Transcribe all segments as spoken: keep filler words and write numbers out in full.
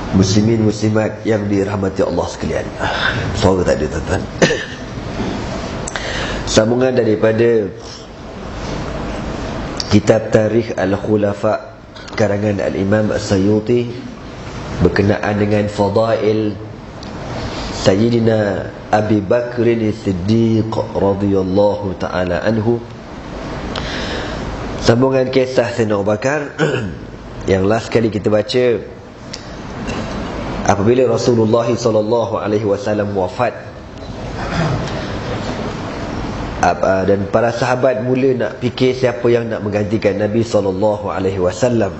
muslimin muslimat yang dirahmati Allah sekalian. Suara tak ada tuan-tuan. Sambungan daripada kitab Tarikh Al-Khulafa karangan Al-Imam As-Sayuti berkenaan dengan fadail Sayyidina Abi Bakr As-Siddiq radhiyallahu ta'ala anhu. Sambungan kisah Sayyidina Abu Bakar yang last kali kita baca apabila Rasulullah sallallahu alaihi wasallam wafat, dan para sahabat mula nak fikir siapa yang nak menggantikan Nabi sallallahu alaihi wasallam.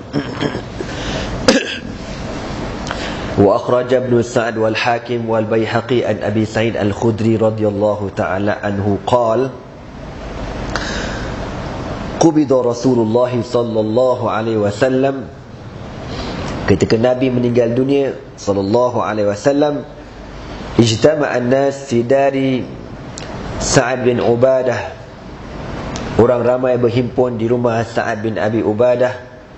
Wa akhraja Ibn Sa'd wal Hakim wal Baihaqi an Abi Sa'id Al-Khudri radhiyallahu ta'ala anhu qala qubida Rasulullah sallallahu alaihi wasallam, ketika Nabi meninggal dunia sallallahu alaihi wasallam, ijtama'a an-nas fi dari Sa'ad bin Ubadah, orang ramai berhimpun di rumah Sa'ad bin Abi Ubadah.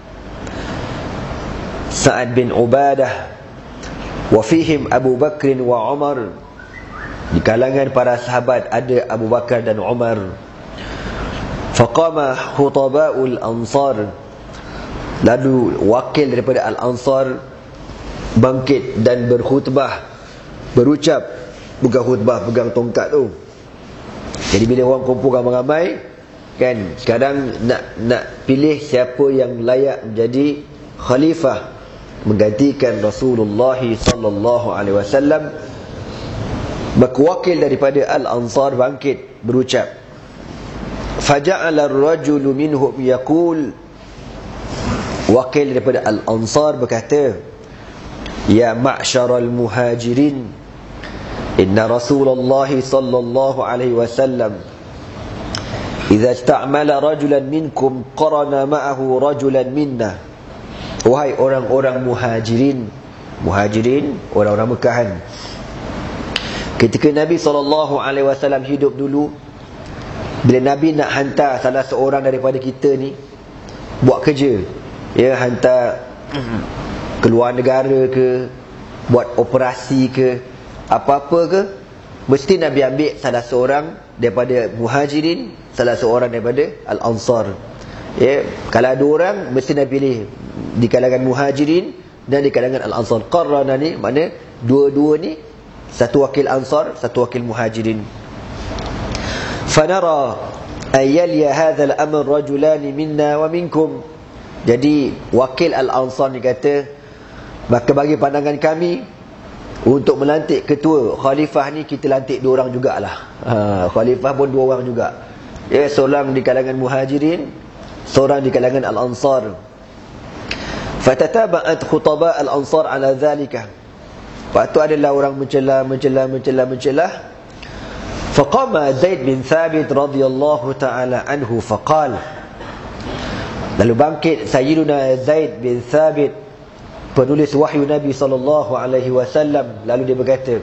Sa'ad bin Ubadah wa fihim Abu Bakr wa Umar, di kalangan para sahabat ada Abu Bakar dan Umar. Faqama khutaba'ul ansar, lalu wakil daripada al-ansar bangkit dan berkhutbah, berucap, bukan khutbah pegang tongkat tu. Jadi bila orang kumpul ramai-ramai kan, sekarang nak nak pilih siapa yang layak menjadi khalifah menggantikan Rasulullah sallallahu alaihi wasallam, maka wakil daripada al-ansar bangkit berucap. Faja'ala ar-rajulu minhum yaqul, wakil daripada al-ansar berkata, ya ma'syaral muhajirin, inna Rasulullah sallallahu alaihi wasallam idza ista'mala rajulan minkum qarana ma'ahu rajulan minna. Wahai orang-orang muhajirin, muhajirin orang-orang Mekah. Ketika Nabi sallallahu alaihi wasallam hidup dulu, bila Nabi nak hantar salah seorang daripada kita ni buat kerja, ya, hantar keluar negara ke, buat operasi ke, apa-apa ke, mesti Nabi ambil salah seorang daripada muhajirin, salah seorang daripada al-ansar. Ya, kalau ada orang mesti Nabi pilih di kalangan muhajirin dan di kalangan al-ansar. Qarrana ni makna dua-dua ni, satu wakil ansar, satu wakil muhajirin. Fanara ayyaliya hadha al-amr rajulani minna wa minkum. Jadi wakil al-ansar ni kata, maka bagi pandangan kami untuk melantik ketua khalifah ni, kita lantik dua orang jugalah. Ha, khalifah pun dua orang juga. Ya, seorang di kalangan muhajirin, seorang di kalangan al-ansar. Fatataba'at khutaba al-ansar ala dhalika. Waktu adalah orang mencela, mencela, mencela, mencela. Faqama Zaid bin Thabit radhiyallahu ta'ala anhu faqal. Lalu bangkit Sayyiduna Zaid bin Thabit, penulis wahyu Nabi sallallahu alaihi wasallam, lalu dia berkata,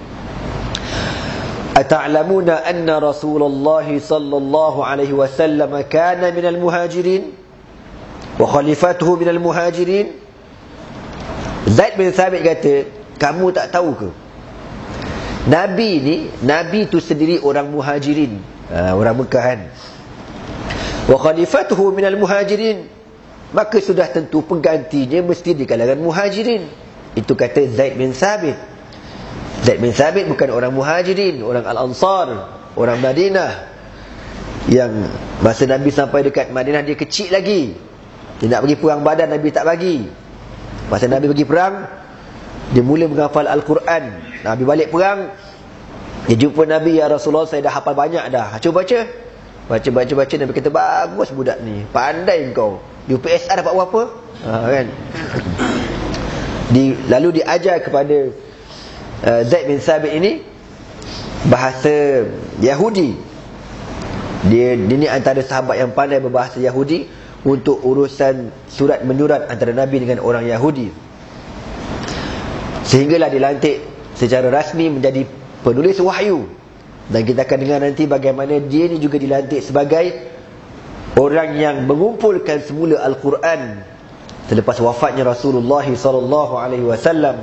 ata'lamuna anna Rasulullah sallallahu alaihi wasallam kana minal muhajirin wa khalifatuhu minal muhajirin. Zaid bin Thabit kata, kamu tak tahu ke, Nabi ni, Nabi tu sendiri orang muhajirin, ha, orang Mekah kan, wa khalifatuhu minal muhajirin, maka sudah tentu penggantinya mesti di kalangan muhajirin. Itu kata Zaid bin Thabit. Zaid bin Thabit bukan orang muhajirin, orang al-ansar, orang Madinah, yang masa Nabi sampai dekat Madinah dia kecil lagi. Dia nak pergi perang Badar, Nabi tak bagi. Masa Nabi pergi perang, dia mula menghafal Al-Quran. Nabi balik perang, dia jumpa Nabi, ya Rasulullah, saya dah hafal banyak dah, cuba baca. Baca-baca-baca, Nabi kata, bagus budak ni, pandai kau. Di U P S R dapat berapa? Ha, kan? Di, lalu diajar kepada uh, Zaid bin Thabit ini bahasa Yahudi. Dia, dia ni antara sahabat yang pandai berbahasa Yahudi untuk urusan surat menyurat antara Nabi dengan orang Yahudi. Sehinggalah dilantik secara rasmi menjadi penulis wahyu. Dan kita akan dengar nanti bagaimana dia ni juga dilantik sebagai orang yang mengumpulkan semula Al-Quran selepas wafatnya Rasulullah sallallahu alaihi wasallam.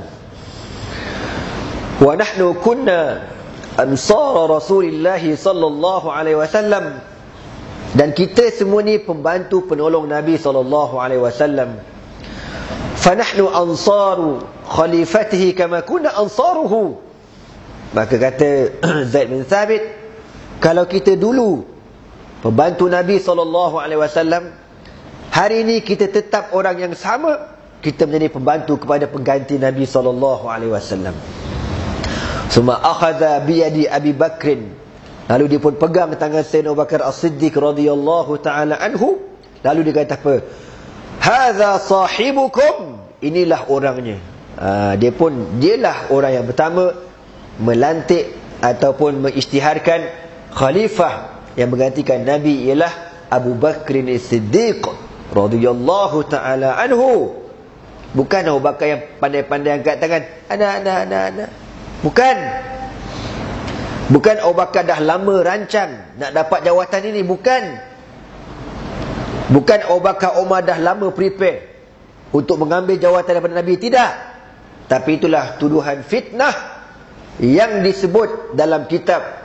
Wa nahnu kunna ansar Rasulullah sallallahu alaihi wasallam, dan kita semua ni pembantu penolong Nabi sallallahu alaihi wasallam. Fa nahnu ansaru khalifatihi kama kunna ansaruhu. Maka kata Zaid bin Thabit, kalau kita dulu pembantu Nabi sallallahu alaihi wasallam, hari ini kita tetap orang yang sama, kita menjadi pembantu kepada pengganti Nabi sallallahu alaihi wasallam. Summa akhadha bi yadi Abi Bakr, lalu dia pun pegang tangan Sayyidina Abu Bakar As-Siddiq radhiyallahu taala anhu, lalu dia kata apa? Hadza sahibukum, inilah orangnya. Ha, dia pun dialah orang yang pertama melantik ataupun mengisytiharkan khalifah yang menggantikan Nabi, ialah Abu Bakr As-Siddiq radhiyallahu taala anhu. Bukan Abu Bakar yang pandai-pandai angkat tangan, ana ana ana ana. Bukan. Bukan Abu Bakar dah lama rancang nak dapat jawatan ini, bukan. Bukan Abu Bakar Umar dah lama prepare untuk mengambil jawatan daripada Nabi, tidak. Tapi itulah tuduhan fitnah yang disebut dalam kitab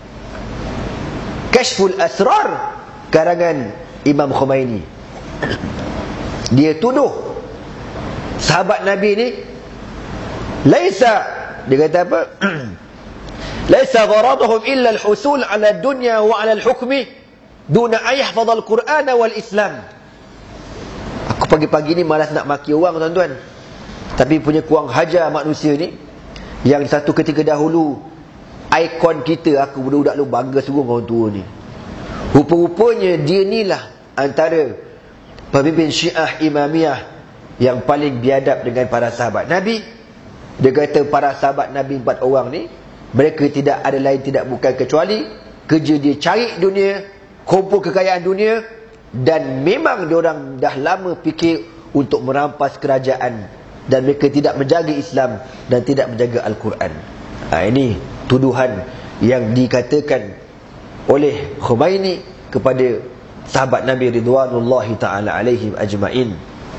Kashful Asrar karangan Imam Khomeini. Dia tuduh sahabat Nabi ni laisa, dia kata apa? Laisa gharaduhum illa al-husul ala dunya wa ala al-hukmi duna an yahfaz al-Quran wal Islam. Aku pagi-pagi ni malas nak maki orang, tuan-tuan, tapi punya kurang hajar manusia ni, yang satu ketika dahulu ikon kita, aku budak-budak lu bangga sungguh dengan orang tua ni. Rupa-rupanya dia ni lah antara pemimpin Syiah Imamiyah yang paling biadab dengan para sahabat Nabi. Dia kata para sahabat Nabi empat orang ni, mereka tidak ada lain tidak bukan kecuali kerja dia cari dunia, kumpul kekayaan dunia, dan memang diorang dah lama fikir untuk merampas kerajaan, dan mereka tidak menjaga Islam dan tidak menjaga Al-Quran. Ha, ini tuduhan yang dikatakan oleh Khomeini kepada sahabat Nabi ridwanullahi ta'ala alaihim ajma'in.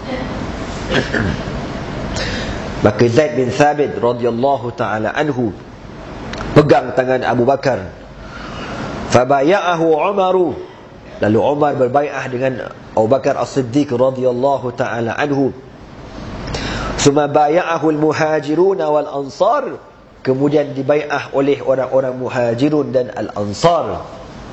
Maka Zaid bin Thabit radhiyallahu ta'ala anhu pegang tangan Abu Bakar. Fabaya'ahu Umaru, lalu Umar berbai'ah dengan Abu Bakar As-Siddiq radhiyallahu ta'ala anhu. Summa baya'ahu al-muhajirun wal ansar, kemudian dibai'ah oleh orang-orang muhajirun dan al-ansar.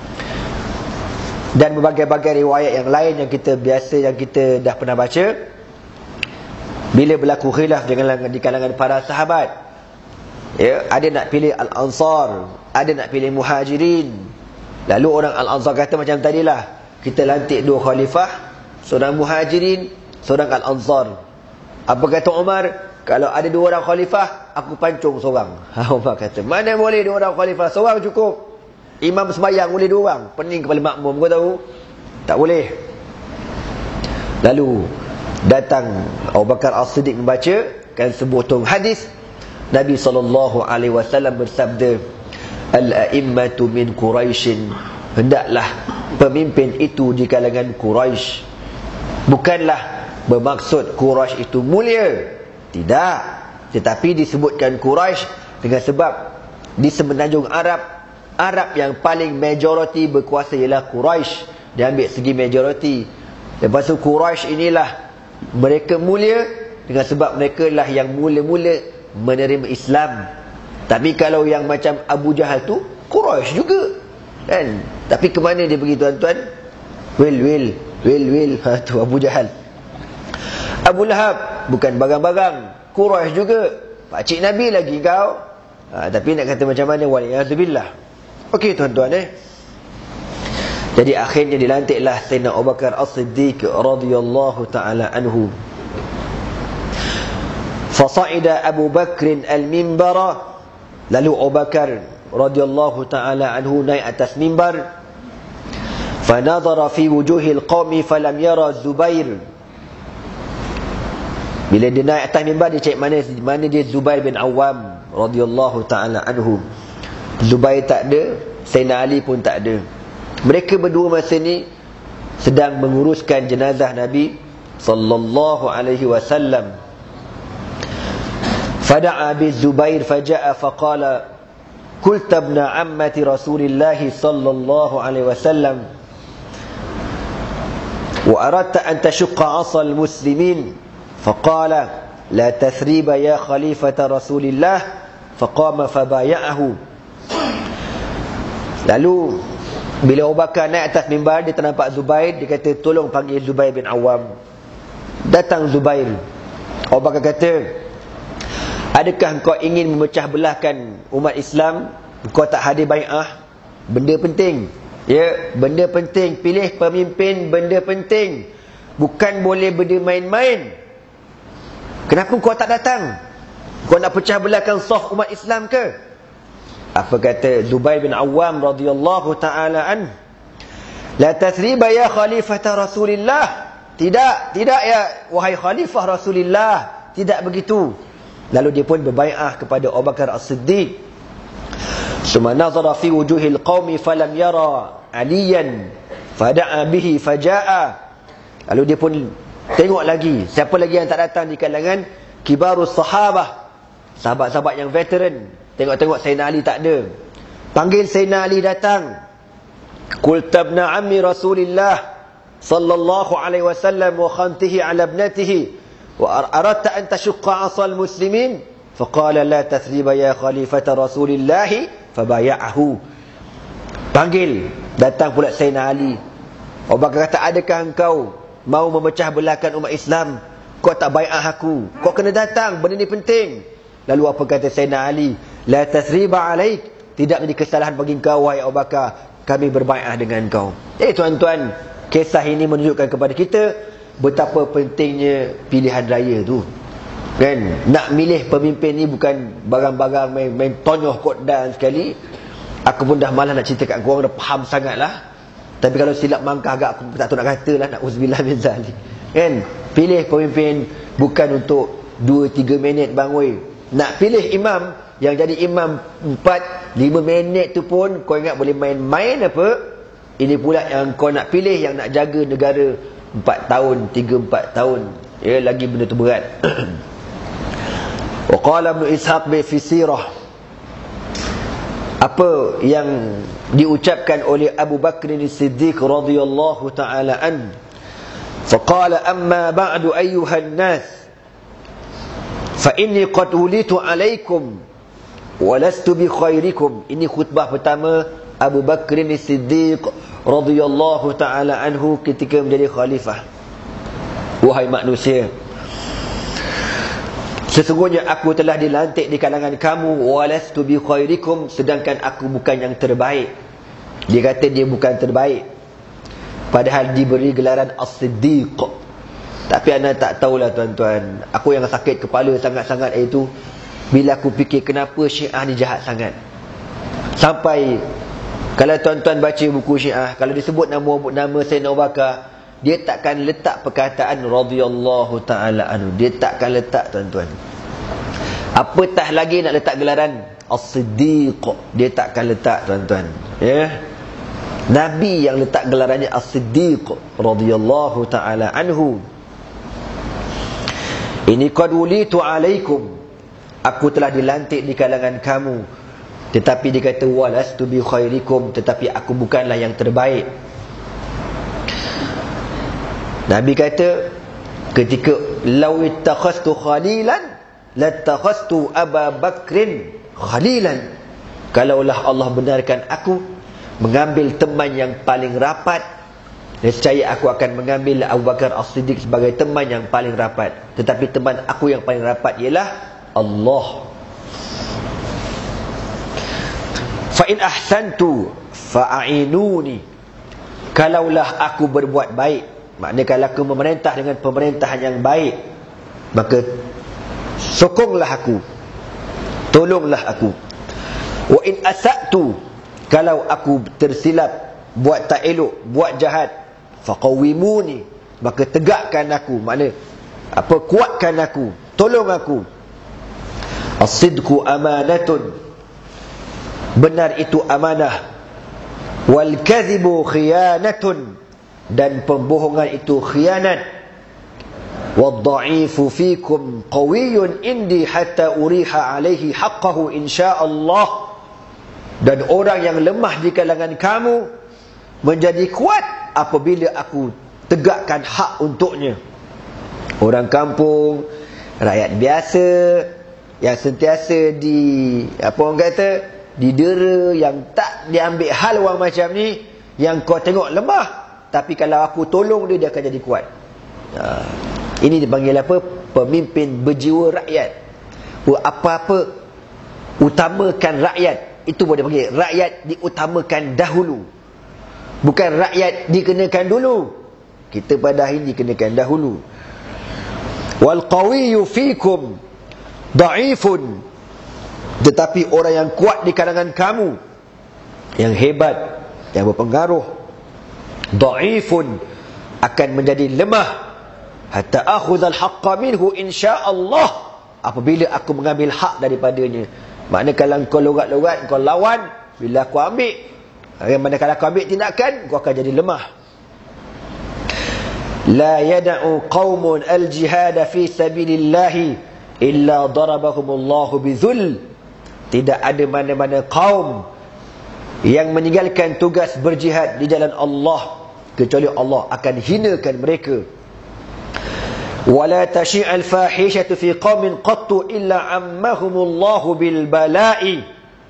Dan berbagai-bagai riwayat yang lain yang kita biasa, yang kita dah pernah baca, bila berlaku khilaf di kalangan para sahabat, ya, ada nak pilih Al-Ansar, ada nak pilih Muhajirin. Lalu orang Al-Ansar kata macam tadilah, kita lantik dua khalifah, seorang Muhajirin, seorang Al-Ansar. Apa kata Umar? Kalau ada dua orang khalifah, aku pancung seorang. Ha, Umar kata, mana boleh dua orang khalifah, seorang cukup. Imam sembahyang boleh dua orang, pening kepala makmum, kau tahu? Tak boleh. Lalu datang Abu Bakar As-Siddiq membacakan sebuah tong hadis. Nabi sallallahu alaihi wasallam bersabda, al-a'immatu min Quraisyin, hendaklah pemimpin itu di kalangan Quraisy. Bukanlah bermaksud Quraisy itu mulia, tidak, tetapi disebutkan Quraisy dengan sebab di semenanjung Arab, Arab yang paling majoriti berkuasa ialah Quraisy. Dia ambil segi majoriti. Lepas tu Quraisy inilah mereka mulia dengan sebab mereka lah yang mula-mula menerima Islam. Tapi kalau yang macam Abu Jahal tu, Quraisy juga, kan? Tapi ke mana dia pergi, tuan-tuan? Wil, wil, wil, wil. Ha, tu Abu Jahal. Abu Lahab bukan barang-barang, Quraisy juga, pakcik Nabi lagi kau. Ha, tapi nak kata macam mana, waliyahzubillah. Okey, tuan-tuan, eh jadi akhirnya dilantiklah Sayyidina Abu Bakar As-Siddiq radhiyallahu ta'ala anhu. Fasa'ida Abu Bakr al-mimbara, lalu Abu Bakar radhiyallahu ta'ala anhu naik atas mimbar. Fanadhara fi wujuhil qawmi falam yara Zubair. Bila dia naik atas mimbar, dia cek mana mana dia Zubair bin Awam radhiyallahu ta'ala anhu. Zubair tak ada, Sayyidina Ali pun tak ada. Mereka berdua masa ni sedang menguruskan jenazah Nabi sallallahu alaihi wasallam. Fada'a bi Zubair faja'a faqala qulta ibn ammati Rasulillah sallallahu alaihi wasallam wa aradta an tashqa 'asa al-muslimin faqala la tathriba ya khalifata Rasulillah faqama fabaya'ahu. Lalu bila Abu Bakar naik atas mimbar, dia ternampak Zubair. Dia kata, tolong panggil Zubair bin Awam. Datang Zubair. Abu Bakar kata, adakah engkau ingin memecah belahkan umat Islam? Engkau tak hadir bai'ah? Benda penting. Ya, benda penting. Pilih pemimpin, benda penting. Bukan boleh benda main-main. Kenapa engkau tak datang? Kau nak pecah belahkan saf umat Islam ke? Apa kata Zubair bin Awam radhiyallahu ta'ala an? La tathriba ya khalifata Rasulillah. Tidak, tidak ya wahai khalifah Rasulillah. Tidak begitu. Lalu dia pun berbai'ah kepada Abu Bakar As-Siddiq. Summa nazara fi wujuhil qaumi falam yara Aliyan fada'a bihi faja'a. Lalu dia pun tengok lagi siapa lagi yang tak datang di kalangan kibarus sahabah, sahabat-sahabat yang veteran. Tengok-tengok Sayyidina Ali tak ada. Panggil Sayyidina Ali datang. Qul tabna ammi Rasulillah sallallahu alaihi wasallam wa khantihi ala ibnatihi wa aradta an tashqa 'asal muslimin faqala la tathriba ya khalifata Rasulillah fabaya'ahu. Panggil, datang pula Sayyidina Ali. Abu Bakar kata, adakah engkau mau memecah belahkan umat Islam? Kau tak bai'ah aku. Kau kena datang, benda ni penting. Lalu apa kata Sayyidina Ali? La tathriba alaik. Tidak menjadi kesalahan bagi engkau wahai Abu Bakar, kami berbai'ah dengan engkau. Eh tuan-tuan, kisah ini menunjukkan kepada kita betapa pentingnya pilihan raya tu. Kan? Nak milih pemimpin ni bukan barang-barang main, main tonyoh kodan sekali. Aku pun dah malas nak cerita kat korang, dah faham sangat lah. Tapi kalau silap mangkah agak, aku tak tahu nak kata lah, nak uzbillah min zalik. Kan? Pilih pemimpin bukan untuk dua tiga minit bang oi. Nak pilih imam, yang jadi imam empat lima minit tu pun kau ingat boleh main-main apa? Ini pula yang kau nak pilih, yang nak jaga negara empat tahun, tiga empat tahun. Ya, lagi benda tu berat. Wa qala Ibn Ishaq bi fi sirah. Apa yang diucapkan oleh Abu Bakr As-Siddiq radhiyallahu ta'ala an. Faqala amma ba'du ayyuhan nas fa inni qad ulitu alaikum wa lastu bi khairikum. Ini khutbah pertama Abu Bakr As-Siddiq radhiyallahu ta'ala anhu ketika menjadi khalifah. Wahai manusia, sesungguhnya aku telah dilantik di kalangan kamu, walastu bi khairikum, sedangkan aku bukan yang terbaik. Dia kata dia bukan terbaik, padahal diberi gelaran As-Siddiq. Tapi anda tak tahulah tuan-tuan, aku yang sakit kepala sangat-sangat itu bila aku fikir kenapa Syiah ni jahat sangat. Sampai kalau tuan-tuan baca buku Syiah, kalau disebut nama nama Sayyidina Abu Bakar, dia takkan letak perkataan radhiyallahu ta'ala anhu. Dia takkan letak tuan-tuan. Apatah lagi nak letak gelaran As-Siddiq, dia takkan letak tuan-tuan. Ya. Nabi yang letak gelarannya As-Siddiq radhiyallahu ta'ala anhu. Ini qad ulitu alaikum, aku telah dilantik di kalangan kamu. Tetapi dia kata walastu bi khairikum, tetapi aku bukanlah yang terbaik. Nabi kata ketika law ittakhastu khalilan lattakhastu Aba Bakrin khalilan. Kalaulah Allah benarkan aku mengambil teman yang paling rapat, nescaya aku akan mengambil Abu Bakar As-Siddiq sebagai teman yang paling rapat. Tetapi teman aku yang paling rapat ialah Allah. Fa in ahsantu fa'inuni. Kalaulah aku berbuat baik, maknanya kalau aku memerintah dengan pemerintahan yang baik, maka sokonglah aku, tolonglah aku. Wa in asa'tu, kalau aku tersilap, buat tak elok, buat jahat, faqawimuni, maka tegakkan aku, maknanya apa, kuatkan aku, tolong aku. As-sidqu amanatun, benar itu amanah. Wal kadhibu khiyanatun, dan pembohongan itu khianat. Wadha'ifu fikum qawiyyun indi hatta uriha alaihi haqqahu insyaallah. Dan orang yang lemah di kalangan kamu menjadi kuat apabila aku tegakkan hak untuknya. Orang kampung, rakyat biasa yang sentiasa di apa orang kata didera, yang tak diambil hal orang macam ni, yang kau tengok lemah, tapi kalau aku tolong dia, dia akan jadi kuat. Ha. Ini dipanggil apa? Pemimpin berjiwa rakyat. Apa-apa utamakan rakyat, itu boleh panggil rakyat diutamakan dahulu, bukan rakyat dikenakan dulu. Kita pada hari ini dikenakan dahulu. Wal qawiyyu fikum da'ifun, tetapi orang yang kuat di kalangan kamu, yang hebat, yang berpengaruh, da'ifun, akan menjadi lemah. Hatta akhudhal haqqa minhu insyaallah, apabila aku mengambil hak daripadanya. Maknanya kalau kau logat-logat, kau lawan, bila aku ambil, yang mana kalau aku ambil tindakan, kau akan jadi lemah. La yada'u qaumun al-jihad fi sabilillahi illa darabahumullahu bizul. Tidak ada mana-mana kaum yang meninggalkan tugas berjihad di jalan Allah kecuali Allah akan hinakan mereka. Wala tashi'al fahishatu fi qaumin qattu illa ammahumullahu bil bala'i.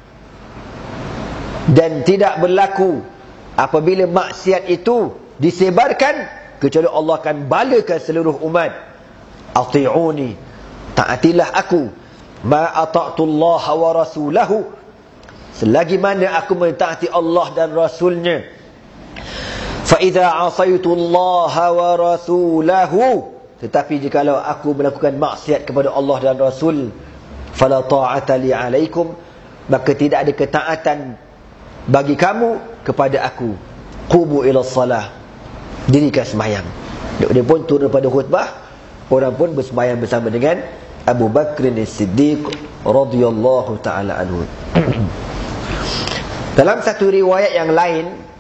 Dan tidak berlaku apabila maksiat itu disebarkan kecuali Allah akan balakan seluruh umat. Ati'uni, taatilah aku, ma ata'tullaha wa rasulahu, selagi mana aku mentaati Allah dan Rasulnya. Fa idza 'asaitullaha wa rasulahu, tetapi jikalau aku melakukan maksiat kepada Allah dan Rasul, fala ta'ata li 'alaikum, maka tidak ada ketaatan bagi kamu kepada aku. Qumu ila salah, dirikan sembahyang. Dia pun turun pada khutbah, orang pun bersembahyang bersama dengan Abu Bakr as-Siddiq radhiyallahu taala anhu. Dalam satu riwayat yang lain,